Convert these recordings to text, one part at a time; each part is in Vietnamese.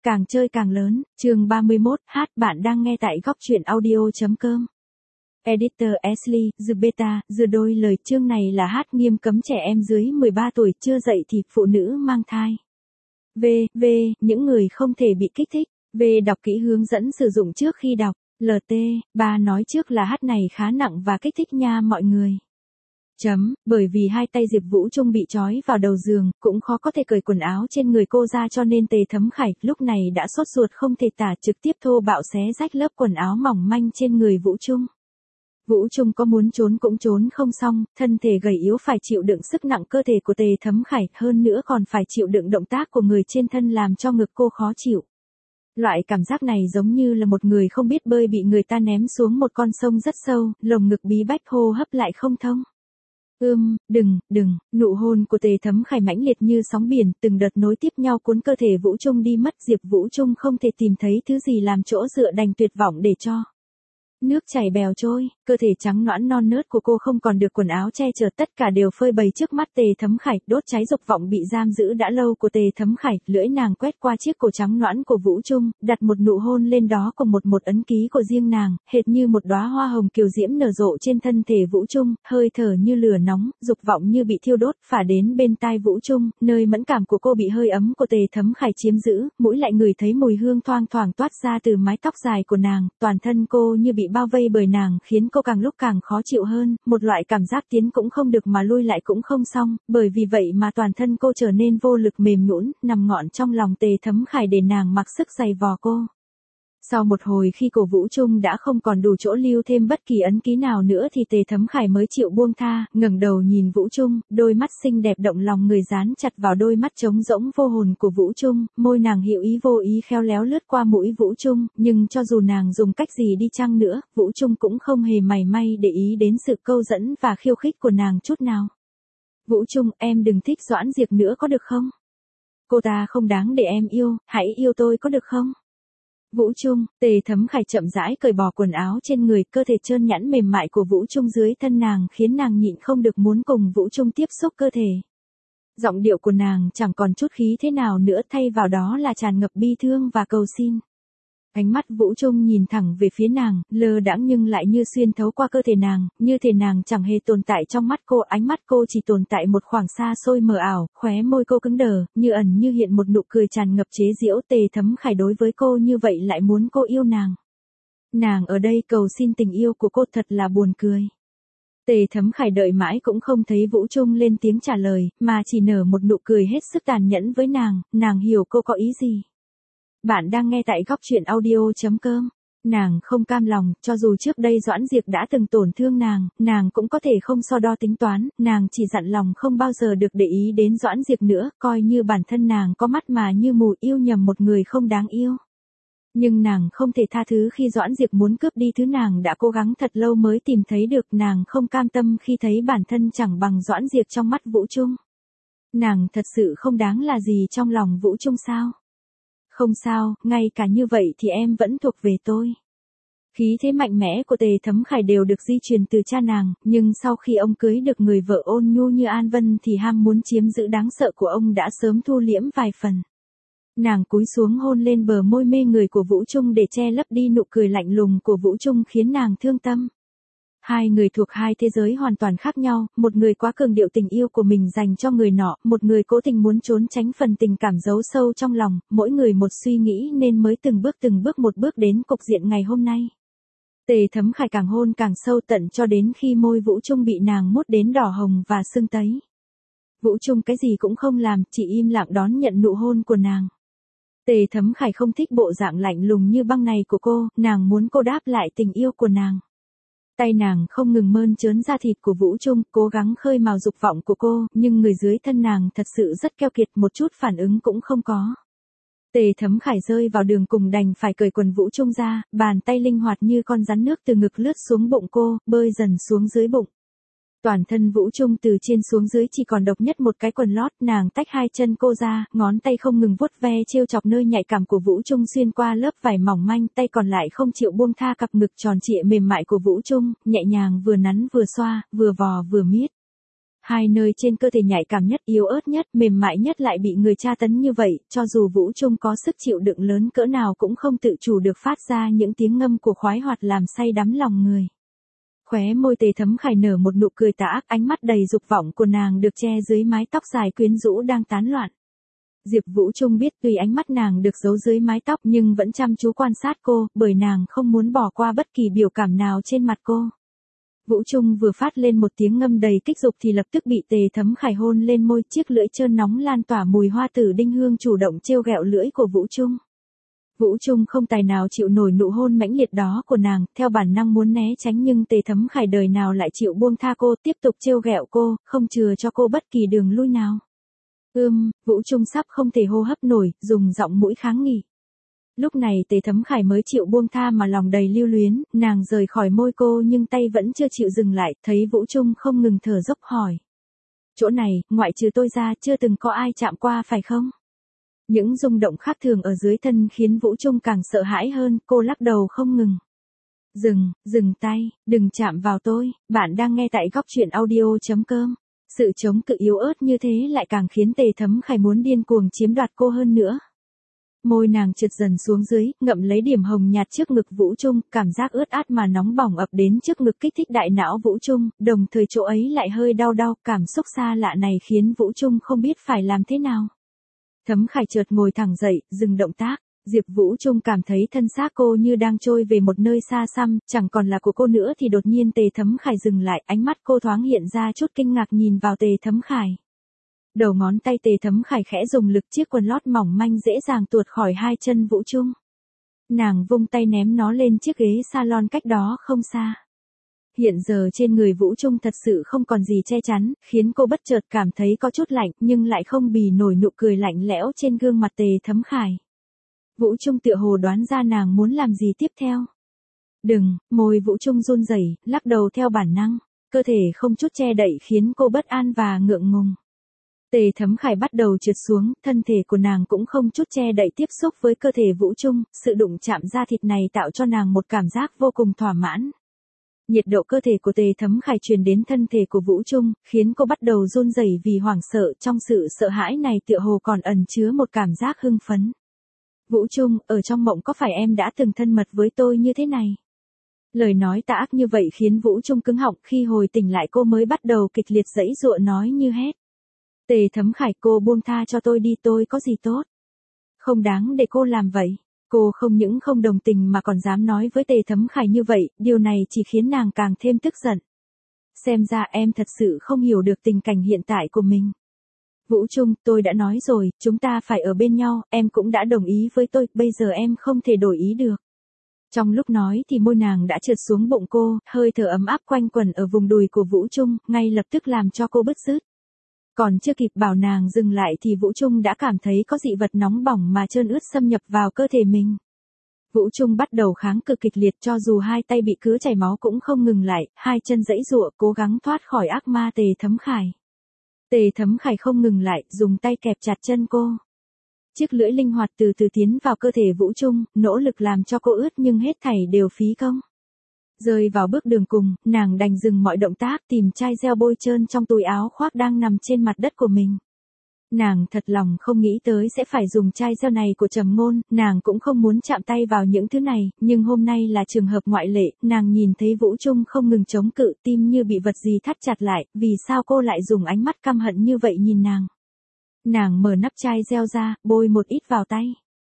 càng chơi càng lớn, chương 31, bạn đang nghe tại góc truyện audio.com. Editor Ashley, The Beta, The đôi lời chương này là nghiêm cấm trẻ em dưới 13 tuổi chưa dậy thì phụ nữ mang thai. Những người không thể bị kích thích. Đọc kỹ hướng dẫn sử dụng trước khi đọc. Ba nói trước là này khá nặng và kích thích nha mọi người. Bởi vì hai tay Diệp Vũ Trung bị trói vào đầu giường, cũng khó có thể cởi quần áo trên người cô ra cho nên Tề Thấm Khải lúc này đã sốt ruột không thể tả, trực tiếp thô bạo xé rách lớp quần áo mỏng manh trên người Vũ Trung. Vũ Trung có muốn trốn cũng trốn không xong, thân thể gầy yếu phải chịu đựng sức nặng cơ thể của Tề Thấm Khải, hơn nữa còn phải chịu đựng động tác của người trên thân làm cho ngực cô khó chịu. Loại cảm giác này giống như là một người không biết bơi bị người ta ném xuống một con sông rất sâu, lồng ngực bí bách hô hấp lại không thông. Đừng, nụ hôn của Tề Thấm Khải mãnh liệt như sóng biển, từng đợt nối tiếp nhau cuốn cơ thể Vũ Trung đi mất. Diệp Vũ Trung không thể tìm thấy thứ gì làm chỗ dựa, đành tuyệt vọng để cho nước chảy bèo trôi, cơ thể trắng nõn non nớt của cô không còn được quần áo che chở, tất cả đều phơi bày trước mắt Tề Thấm Khải, đốt cháy dục vọng bị giam giữ đã lâu của Tề Thấm Khải, lưỡi nàng quét qua chiếc cổ trắng nõn của Vũ Trung, đặt một nụ hôn lên đó cùng một ấn ký của riêng nàng, hệt như một đóa hoa hồng kiều diễm nở rộ trên thân thể Vũ Trung, hơi thở như lửa nóng, dục vọng như bị thiêu đốt, phả đến bên tai Vũ Trung, nơi mẫn cảm của cô bị hơi ấm của Tề Thấm Khải chiếm giữ, mũi lại ngửi thấy mùi hương thoang thoảng toát ra từ mái tóc dài của nàng, toàn thân cô như bị bao vây bởi nàng, khiến cô càng lúc càng khó chịu hơn, một loại cảm giác tiến cũng không được mà lui lại cũng không xong, bởi vì vậy mà toàn thân cô trở nên vô lực mềm nhũn, nằm ngọn trong lòng Tề Thấm Khải để nàng mặc sức giày vò cô. Sau một hồi khi cổ Vũ Trung đã không còn đủ chỗ lưu thêm bất kỳ ấn ký nào nữa thì Tề Thấm Khải mới chịu buông tha, ngẩng đầu nhìn Vũ Trung, đôi mắt xinh đẹp động lòng người dán chặt vào đôi mắt trống rỗng vô hồn của Vũ Trung, môi nàng hữu ý vô ý khéo léo lướt qua mũi Vũ Trung, nhưng cho dù nàng dùng cách gì đi chăng nữa, Vũ Trung cũng không hề mảy may để ý đến sự câu dẫn và khiêu khích của nàng chút nào. Vũ Trung, em đừng thích Doãn Diệp nữa có được không? Cô ta không đáng để em yêu, hãy yêu tôi có được không? Vũ Trung, Tề Thấm Khải chậm rãi cởi bỏ quần áo trên người, cơ thể trơn nhẵn mềm mại của Vũ Trung dưới thân nàng khiến nàng nhịn không được muốn cùng Vũ Trung tiếp xúc cơ thể. Giọng điệu của nàng chẳng còn chút khí thế nào nữa, thay vào đó là tràn ngập bi thương và cầu xin. Ánh mắt Vũ Trung nhìn thẳng về phía nàng, lơ đãng nhưng lại như xuyên thấu qua cơ thể nàng, như thể nàng chẳng hề tồn tại trong mắt cô, ánh mắt cô chỉ tồn tại một khoảng xa xôi mờ ảo, khóe môi cô cứng đờ, như ẩn như hiện một nụ cười tràn ngập chế giễu. Tề Thấm Khải đối với cô như vậy lại muốn cô yêu nàng. Nàng ở đây cầu xin tình yêu của cô, thật là buồn cười. Tề Thấm Khải đợi mãi cũng không thấy Vũ Trung lên tiếng trả lời, mà chỉ nở một nụ cười hết sức tàn nhẫn với nàng hiểu cô có ý gì. Bạn đang nghe tại góc truyện audio.com. Nàng không cam lòng, cho dù trước đây Doãn Diệp đã từng tổn thương nàng cũng có thể không so đo tính toán, nàng chỉ dặn lòng không bao giờ được để ý đến Doãn Diệp nữa, coi như bản thân nàng có mắt mà như mù, yêu nhầm một người không đáng yêu. Nhưng nàng không thể tha thứ khi Doãn Diệp muốn cướp đi thứ nàng đã cố gắng thật lâu mới tìm thấy được, nàng không cam tâm khi thấy bản thân chẳng bằng Doãn Diệp trong mắt Vũ Trung. Nàng thật sự không đáng là gì trong lòng Vũ Trung sao? Không sao, ngay cả như vậy thì em vẫn thuộc về tôi. Khí thế mạnh mẽ của Tề Thấm Khải đều được di truyền từ cha nàng, nhưng sau khi ông cưới được người vợ ôn nhu như An Vân thì ham muốn chiếm giữ đáng sợ của ông đã sớm thu liễm vài phần. Nàng cúi xuống hôn lên bờ môi mê người của Vũ Trung để che lấp đi nụ cười lạnh lùng của Vũ Trung khiến nàng thương tâm. Hai người thuộc hai thế giới hoàn toàn khác nhau, một người quá cường điệu tình yêu của mình dành cho người nọ, một người cố tình muốn trốn tránh phần tình cảm giấu sâu trong lòng, mỗi người một suy nghĩ nên mới từng bước một bước đến cục diện ngày hôm nay. Tề Thấm Khải càng hôn càng sâu tận cho đến khi môi Vũ Trung bị nàng mút đến đỏ hồng và sưng tấy. Vũ Trung cái gì cũng không làm, chỉ im lặng đón nhận nụ hôn của nàng. Tề Thấm Khải không thích bộ dạng lạnh lùng như băng này của cô, nàng muốn cô đáp lại tình yêu của nàng. Tay nàng không ngừng mơn trớn da thịt của Vũ Trung, cố gắng khơi mào dục vọng của cô, nhưng người dưới thân nàng thật sự rất keo kiệt, một chút phản ứng cũng không có. Tề Thấm Khải rơi vào đường cùng đành phải cởi quần Vũ Trung ra, bàn tay linh hoạt như con rắn nước từ ngực lướt xuống bụng cô, bơi dần xuống dưới bụng. Toàn thân Vũ Trung từ trên xuống dưới chỉ còn độc nhất một cái quần lót, nàng tách hai chân cô ra, ngón tay không ngừng vuốt ve trêu chọc nơi nhạy cảm của Vũ Trung xuyên qua lớp vải mỏng manh, tay còn lại không chịu buông tha cặp ngực tròn trịa mềm mại của Vũ Trung, nhẹ nhàng vừa nắn vừa xoa, vừa vò vừa miết. Hai nơi trên cơ thể nhạy cảm nhất, yếu ớt nhất, mềm mại nhất lại bị người tra tấn như vậy, cho dù Vũ Trung có sức chịu đựng lớn cỡ nào cũng không tự chủ được phát ra những tiếng ngâm của khoái hoạt làm say đắm lòng người. Khóe môi Tề Thấm Khải nở một nụ cười tà ác, ánh mắt đầy dục vọng của nàng được che dưới mái tóc dài quyến rũ đang tán loạn. Diệp Vũ Trung biết tuy ánh mắt nàng được giấu dưới mái tóc nhưng vẫn chăm chú quan sát cô, bởi nàng không muốn bỏ qua bất kỳ biểu cảm nào trên mặt cô. Vũ Trung vừa phát lên một tiếng ngâm đầy kích dục thì lập tức bị Tề Thấm Khải hôn lên môi, chiếc lưỡi trơn nóng lan tỏa mùi hoa tử đinh hương chủ động trêu ghẹo lưỡi của Vũ Trung. Vũ Trung không tài nào chịu nổi nụ hôn mãnh liệt đó của nàng, theo bản năng muốn né tránh nhưng Tề Thấm Khải đời nào lại chịu buông tha cô, tiếp tục trêu ghẹo cô, không chừa cho cô bất kỳ đường lui nào. Vũ Trung sắp không thể hô hấp nổi, dùng giọng mũi kháng nghị. Lúc này Tề Thấm Khải mới chịu buông tha mà lòng đầy lưu luyến, nàng rời khỏi môi cô nhưng tay vẫn chưa chịu dừng lại, thấy Vũ Trung không ngừng thở dốc hỏi. Chỗ này, ngoại trừ tôi ra chưa từng có ai chạm qua phải không? Những rung động khác thường ở dưới thân khiến Vũ Trung càng sợ hãi hơn, cô lắc đầu không ngừng. Dừng tay, đừng chạm vào tôi, bạn đang nghe tại góc truyện audio.com. Sự chống cự yếu ớt như thế lại càng khiến Tề Thấm Khải muốn điên cuồng chiếm đoạt cô hơn nữa. Môi nàng trượt dần xuống dưới, ngậm lấy điểm hồng nhạt trước ngực Vũ Trung, cảm giác ướt át mà nóng bỏng ập đến trước ngực kích thích đại não Vũ Trung, đồng thời chỗ ấy lại hơi đau, cảm xúc xa lạ này khiến Vũ Trung không biết phải làm thế nào. Thấm Khải chợt ngồi thẳng dậy, dừng động tác. Diệp Vũ Trung cảm thấy thân xác cô như đang trôi về một nơi xa xăm, chẳng còn là của cô nữa thì đột nhiên Tề Thấm Khải dừng lại, ánh mắt cô thoáng hiện ra chút kinh ngạc nhìn vào Tề Thấm Khải. Đầu ngón tay Tề Thấm Khải khẽ dùng lực, chiếc quần lót mỏng manh dễ dàng tuột khỏi hai chân Vũ Trung. Nàng vung tay ném nó lên chiếc ghế salon cách đó không xa. Hiện giờ trên người Vũ Trung thật sự không còn gì che chắn, khiến cô bất chợt cảm thấy có chút lạnh nhưng lại không bì nổi nụ cười lạnh lẽo trên gương mặt Tề Thấm Khải. Vũ Trung tựa hồ đoán ra nàng muốn làm gì tiếp theo. Đừng, môi Vũ Trung run rẩy, lắc đầu theo bản năng, cơ thể không chút che đậy khiến cô bất an và ngượng ngùng. Tề Thấm Khải bắt đầu trượt xuống, thân thể của nàng cũng không chút che đậy tiếp xúc với cơ thể Vũ Trung, sự đụng chạm da thịt này tạo cho nàng một cảm giác vô cùng thỏa mãn. Nhiệt độ cơ thể của Tề Thấm Khải truyền đến thân thể của Vũ Trung, khiến cô bắt đầu run rẩy vì hoảng sợ, trong sự sợ hãi này tựa hồ còn ẩn chứa một cảm giác hưng phấn. Vũ Trung, ở trong mộng có phải em đã từng thân mật với tôi như thế này? Lời nói tà ác như vậy khiến Vũ Trung cứng họng, khi hồi tỉnh lại cô mới bắt đầu kịch liệt giãy giụa nói như hét. Tề Thấm Khải, cô buông tha cho tôi đi, tôi có gì tốt? Không đáng để cô làm vậy. Cô không những không đồng tình mà còn dám nói với Tề Thấm Khải như vậy, điều này chỉ khiến nàng càng thêm tức giận. Xem ra em thật sự không hiểu được tình cảnh hiện tại của mình. Vũ Trung, tôi đã nói rồi, chúng ta phải ở bên nhau, em cũng đã đồng ý với tôi, bây giờ em không thể đổi ý được. Trong lúc nói thì môi nàng đã trượt xuống bụng cô, hơi thở ấm áp quanh quẩn ở vùng đùi của Vũ Trung, ngay lập tức làm cho cô bứt rứt. Còn chưa kịp bảo nàng dừng lại thì Vũ Trung đã cảm thấy có dị vật nóng bỏng mà trơn ướt xâm nhập vào cơ thể mình. Vũ Trung bắt đầu kháng cự kịch liệt, cho dù hai tay bị cứa chảy máu cũng không ngừng lại, hai chân giãy giụa cố gắng thoát khỏi ác ma Tề Thấm Khải. Tề Thấm Khải không ngừng lại, dùng tay kẹp chặt chân cô. Chiếc lưỡi linh hoạt từ từ tiến vào cơ thể Vũ Trung, nỗ lực làm cho cô ướt nhưng hết thảy đều phí công. Rơi vào bước đường cùng, nàng đành dừng mọi động tác, tìm chai gel bôi trơn trong túi áo khoác đang nằm trên mặt đất của mình. Nàng thật lòng không nghĩ tới sẽ phải dùng chai gel này của Trầm Ngôn, nàng cũng không muốn chạm tay vào những thứ này, nhưng hôm nay là trường hợp ngoại lệ, nàng nhìn thấy Vũ Trung không ngừng chống cự, tim như bị vật gì thắt chặt lại, vì sao cô lại dùng ánh mắt căm hận như vậy nhìn nàng. Nàng mở nắp chai gel ra, bôi một ít vào tay.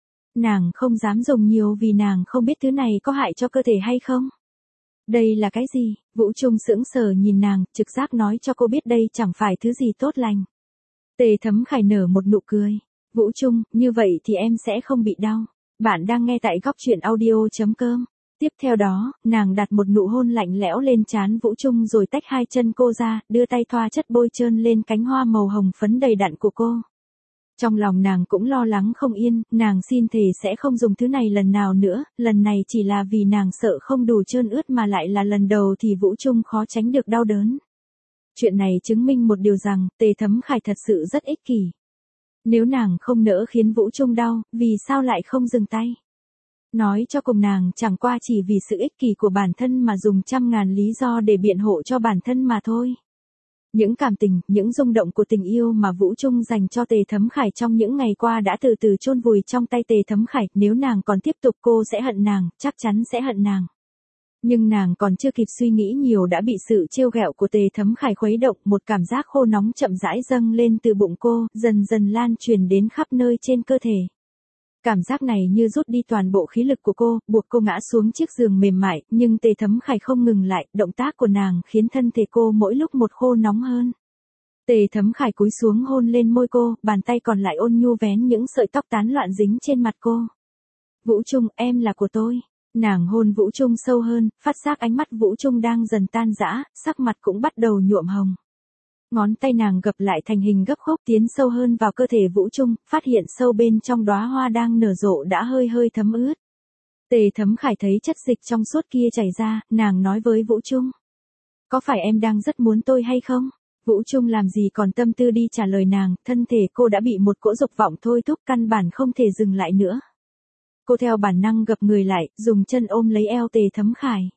Nàng không dám dùng nhiều vì nàng không biết thứ này có hại cho cơ thể hay không. Đây là cái gì? Vũ Trung sững sờ nhìn nàng, trực giác nói cho cô biết đây chẳng phải thứ gì tốt lành. Tề Thấm Khải nở một nụ cười. Vũ Trung, như vậy thì em sẽ không bị đau. Bạn đang nghe tại góc truyện audio.com. Tiếp theo đó, nàng đặt một nụ hôn lạnh lẽo lên trán Vũ Trung rồi tách hai chân cô ra, đưa tay thoa chất bôi trơn lên cánh hoa màu hồng phấn đầy đặn của cô. Trong lòng nàng cũng lo lắng không yên, nàng xin thề sẽ không dùng thứ này lần nào nữa, lần này chỉ là vì nàng sợ không đủ trơn ướt mà lại là lần đầu thì Vũ Trung khó tránh được đau đớn. Chuyện này chứng minh một điều rằng, Tề Thấm Khải thật sự rất ích kỷ. Nếu nàng không nỡ khiến Vũ Trung đau, vì sao lại không dừng tay? Nói cho cùng nàng chẳng qua chỉ vì sự ích kỷ của bản thân mà dùng trăm ngàn lý do để biện hộ cho bản thân mà thôi. Những cảm tình, những rung động của tình yêu mà Vũ Trung dành cho Tề Thấm Khải trong những ngày qua đã từ từ chôn vùi trong tay Tề Thấm Khải, nếu nàng còn tiếp tục cô sẽ hận nàng, chắc chắn sẽ hận nàng. Nhưng nàng còn chưa kịp suy nghĩ nhiều đã bị sự trêu ghẹo của Tề Thấm Khải khuấy động, một cảm giác khô nóng chậm rãi dâng lên từ bụng cô, dần dần lan truyền đến khắp nơi trên cơ thể. Cảm giác này như rút đi toàn bộ khí lực của cô, buộc cô ngã xuống chiếc giường mềm mại, nhưng Tề Thấm Khải không ngừng lại, động tác của nàng khiến thân thể cô mỗi lúc một khô nóng hơn. Tề Thấm Khải cúi xuống hôn lên môi cô, bàn tay còn lại ôn nhu vén những sợi tóc tán loạn dính trên mặt cô. Vũ Trung, em là của tôi. Nàng hôn Vũ Trung sâu hơn, phát giác ánh mắt Vũ Trung đang dần tan rã, sắc mặt cũng bắt đầu nhuộm hồng. Ngón tay nàng gập lại thành hình gấp khúc tiến sâu hơn vào cơ thể Vũ Trung, phát hiện sâu bên trong đóa hoa đang nở rộ đã hơi hơi thấm ướt. Tề Thấm Khải thấy chất dịch trong suốt kia chảy ra, nàng nói với Vũ Trung. Có phải em đang rất muốn tôi hay không? Vũ Trung làm gì còn tâm tư đi trả lời nàng, thân thể cô đã bị một cỗ dục vọng thôi thúc căn bản không thể dừng lại nữa. Cô theo bản năng gập người lại, dùng chân ôm lấy eo Tề Thấm Khải.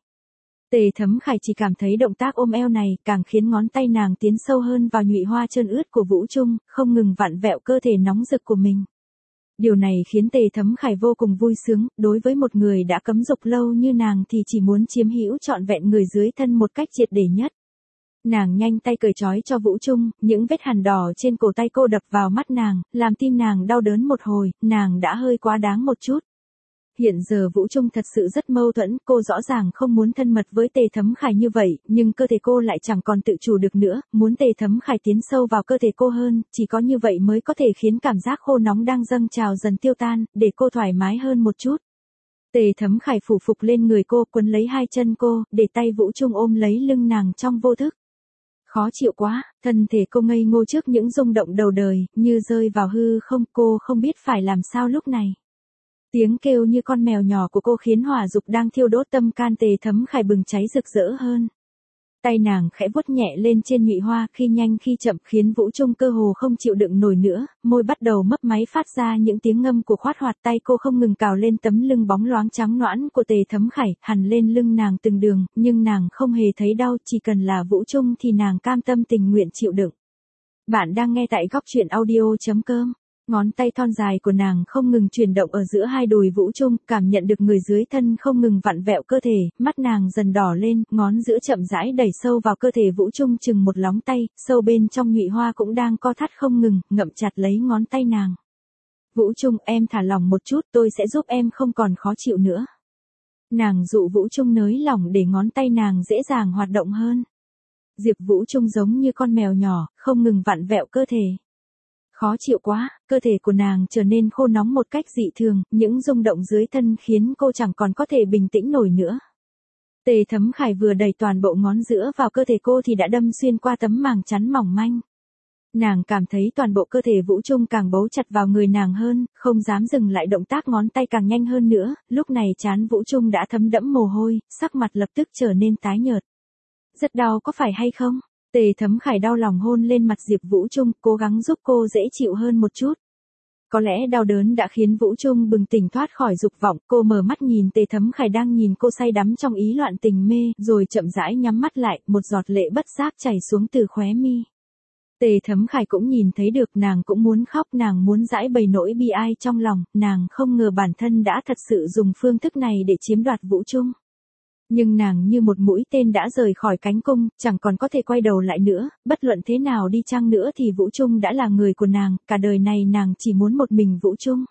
Tề Thấm Khải chỉ cảm thấy động tác ôm eo này càng khiến ngón tay nàng tiến sâu hơn vào nhụy hoa trơn ướt của Vũ Trung, không ngừng vặn vẹo cơ thể nóng rực của mình. Điều này khiến Tề Thấm Khải vô cùng vui sướng, đối với một người đã cấm dục lâu như nàng thì chỉ muốn chiếm hữu trọn vẹn người dưới thân một cách triệt để nhất. Nàng nhanh tay cởi trói cho Vũ Trung, những vết hằn đỏ trên cổ tay cô đập vào mắt nàng, làm tim nàng đau đớn một hồi, nàng đã hơi quá đáng một chút. Hiện giờ Vũ Trung thật sự rất mâu thuẫn, cô rõ ràng không muốn thân mật với Tề Thấm Khải như vậy, nhưng cơ thể cô lại chẳng còn tự chủ được nữa, muốn Tề Thấm Khải tiến sâu vào cơ thể cô hơn, chỉ có như vậy mới có thể khiến cảm giác khô nóng đang dâng trào dần tiêu tan, để cô thoải mái hơn một chút. Tề Thấm Khải phủ phục lên người cô, quấn lấy hai chân cô, để tay Vũ Trung ôm lấy lưng nàng trong vô thức. Khó chịu quá, thân thể cô ngây ngô trước những rung động đầu đời, như rơi vào hư không, cô không biết phải làm sao lúc này. Tiếng kêu như con mèo nhỏ của cô khiến hỏa dục đang thiêu đốt tâm can Tề Thấm Khải bừng cháy rực rỡ hơn. Tay nàng khẽ vuốt nhẹ lên trên nhụy hoa khi nhanh khi chậm khiến Vũ Trung cơ hồ không chịu đựng nổi nữa, môi bắt đầu mấp máy phát ra những tiếng ngâm của khoát hoạt, tay cô không ngừng cào lên tấm lưng bóng loáng trắng nõn của Tề Thấm Khải, hằn lên lưng nàng từng đường, nhưng nàng không hề thấy đau, chỉ cần là Vũ Trung thì nàng cam tâm tình nguyện chịu đựng. Bạn đang nghe tại góc truyện audio.com. Ngón tay thon dài của nàng không ngừng chuyển động ở giữa hai đùi Vũ Trung, cảm nhận được người dưới thân không ngừng vặn vẹo cơ thể, mắt nàng dần đỏ lên, ngón giữa chậm rãi đẩy sâu vào cơ thể Vũ Trung chừng một lóng tay, sâu bên trong nhụy hoa cũng đang co thắt không ngừng, ngậm chặt lấy ngón tay nàng. Vũ Trung, em thả lỏng một chút, tôi sẽ giúp em không còn khó chịu nữa. Nàng dụ Vũ Trung nới lỏng để ngón tay nàng dễ dàng hoạt động hơn. Diệp Vũ Trung giống như con mèo nhỏ, không ngừng vặn vẹo cơ thể. Khó chịu quá, cơ thể của nàng trở nên khô nóng một cách dị thường, những rung động dưới thân khiến cô chẳng còn có thể bình tĩnh nổi nữa. Tề Thấm Khải vừa đẩy toàn bộ ngón giữa vào cơ thể cô thì đã đâm xuyên qua tấm màng chắn mỏng manh. Nàng cảm thấy toàn bộ cơ thể Vũ Trung càng bấu chặt vào người nàng hơn, không dám dừng lại động tác ngón tay càng nhanh hơn nữa, lúc này trán Vũ Trung đã thấm đẫm mồ hôi, sắc mặt lập tức trở nên tái nhợt. Rất đau có phải hay không? Tề Thấm Khải đau lòng hôn lên mặt Diệp Vũ Trung, cố gắng giúp cô dễ chịu hơn một chút. Có lẽ đau đớn đã khiến Vũ Trung bừng tỉnh thoát khỏi dục vọng, cô mở mắt nhìn Tề Thấm Khải đang nhìn cô say đắm trong ý loạn tình mê, rồi chậm rãi nhắm mắt lại, một giọt lệ bất giác chảy xuống từ khóe mi. Tề Thấm Khải cũng nhìn thấy được, nàng cũng muốn khóc, nàng muốn giãi bày nỗi bi ai trong lòng, nàng không ngờ bản thân đã thật sự dùng phương thức này để chiếm đoạt Vũ Trung. Nhưng nàng như một mũi tên đã rời khỏi cánh cung, chẳng còn có thể quay đầu lại nữa, bất luận thế nào đi chăng nữa thì Vũ Trung đã là người của nàng, cả đời này nàng chỉ muốn một mình Vũ Trung.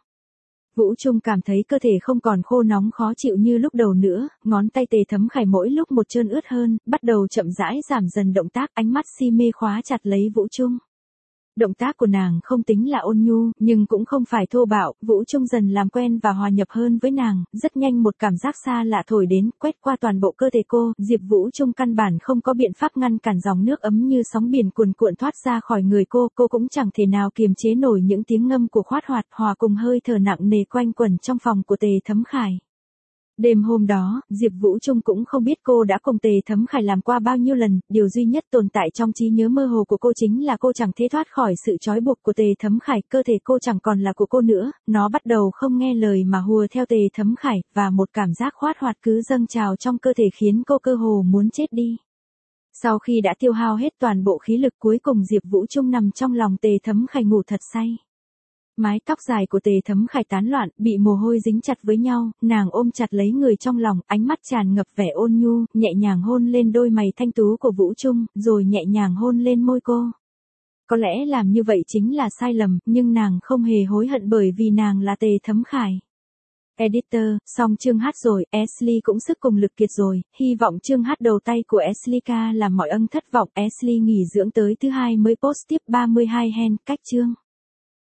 Vũ Trung cảm thấy cơ thể không còn khô nóng khó chịu như lúc đầu nữa, ngón tay Tề Thấm Khải mỗi lúc một trơn ướt hơn, bắt đầu chậm rãi giảm dần động tác, ánh mắt si mê khóa chặt lấy Vũ Trung. Động tác của nàng không tính là ôn nhu, nhưng cũng không phải thô bạo, Vũ Trung dần làm quen và hòa nhập hơn với nàng, rất nhanh một cảm giác xa lạ thổi đến, quét qua toàn bộ cơ thể cô, Diệp Vũ Trung căn bản không có biện pháp ngăn cản dòng nước ấm như sóng biển cuồn cuộn thoát ra khỏi người cô cũng chẳng thể nào kiềm chế nổi những tiếng ngâm của khoát hoạt hòa cùng hơi thở nặng nề quanh quẩn trong phòng của Tề Thấm Khải. Đêm hôm đó, Diệp Vũ Trung cũng không biết cô đã cùng Tề Thấm Khải làm qua bao nhiêu lần, điều duy nhất tồn tại trong trí nhớ mơ hồ của cô chính là cô chẳng thể thoát khỏi sự trói buộc của Tề Thấm Khải, cơ thể cô chẳng còn là của cô nữa, nó bắt đầu không nghe lời mà hùa theo Tề Thấm Khải, và một cảm giác khoát hoạt cứ dâng trào trong cơ thể khiến cô cơ hồ muốn chết đi. Sau khi đã tiêu hao hết toàn bộ khí lực cuối cùng Diệp Vũ Trung nằm trong lòng Tề Thấm Khải ngủ thật say. Mái tóc dài của Tề Thấm Khải tán loạn, bị mồ hôi dính chặt với nhau, nàng ôm chặt lấy người trong lòng, ánh mắt tràn ngập vẻ ôn nhu, nhẹ nhàng hôn lên đôi mày thanh tú của Vũ Trung, rồi nhẹ nhàng hôn lên môi cô. Có lẽ làm như vậy chính là sai lầm, nhưng nàng không hề hối hận bởi vì nàng là Tề Thấm Khải. Editor, xong chương hát rồi, Ashley cũng sức cùng lực kiệt rồi, hy vọng chương hát đầu tay của Ashley ca làm mọi ân thất vọng. Ashley nghỉ dưỡng tới thứ hai mới post tiếp 32 hen, cách chương.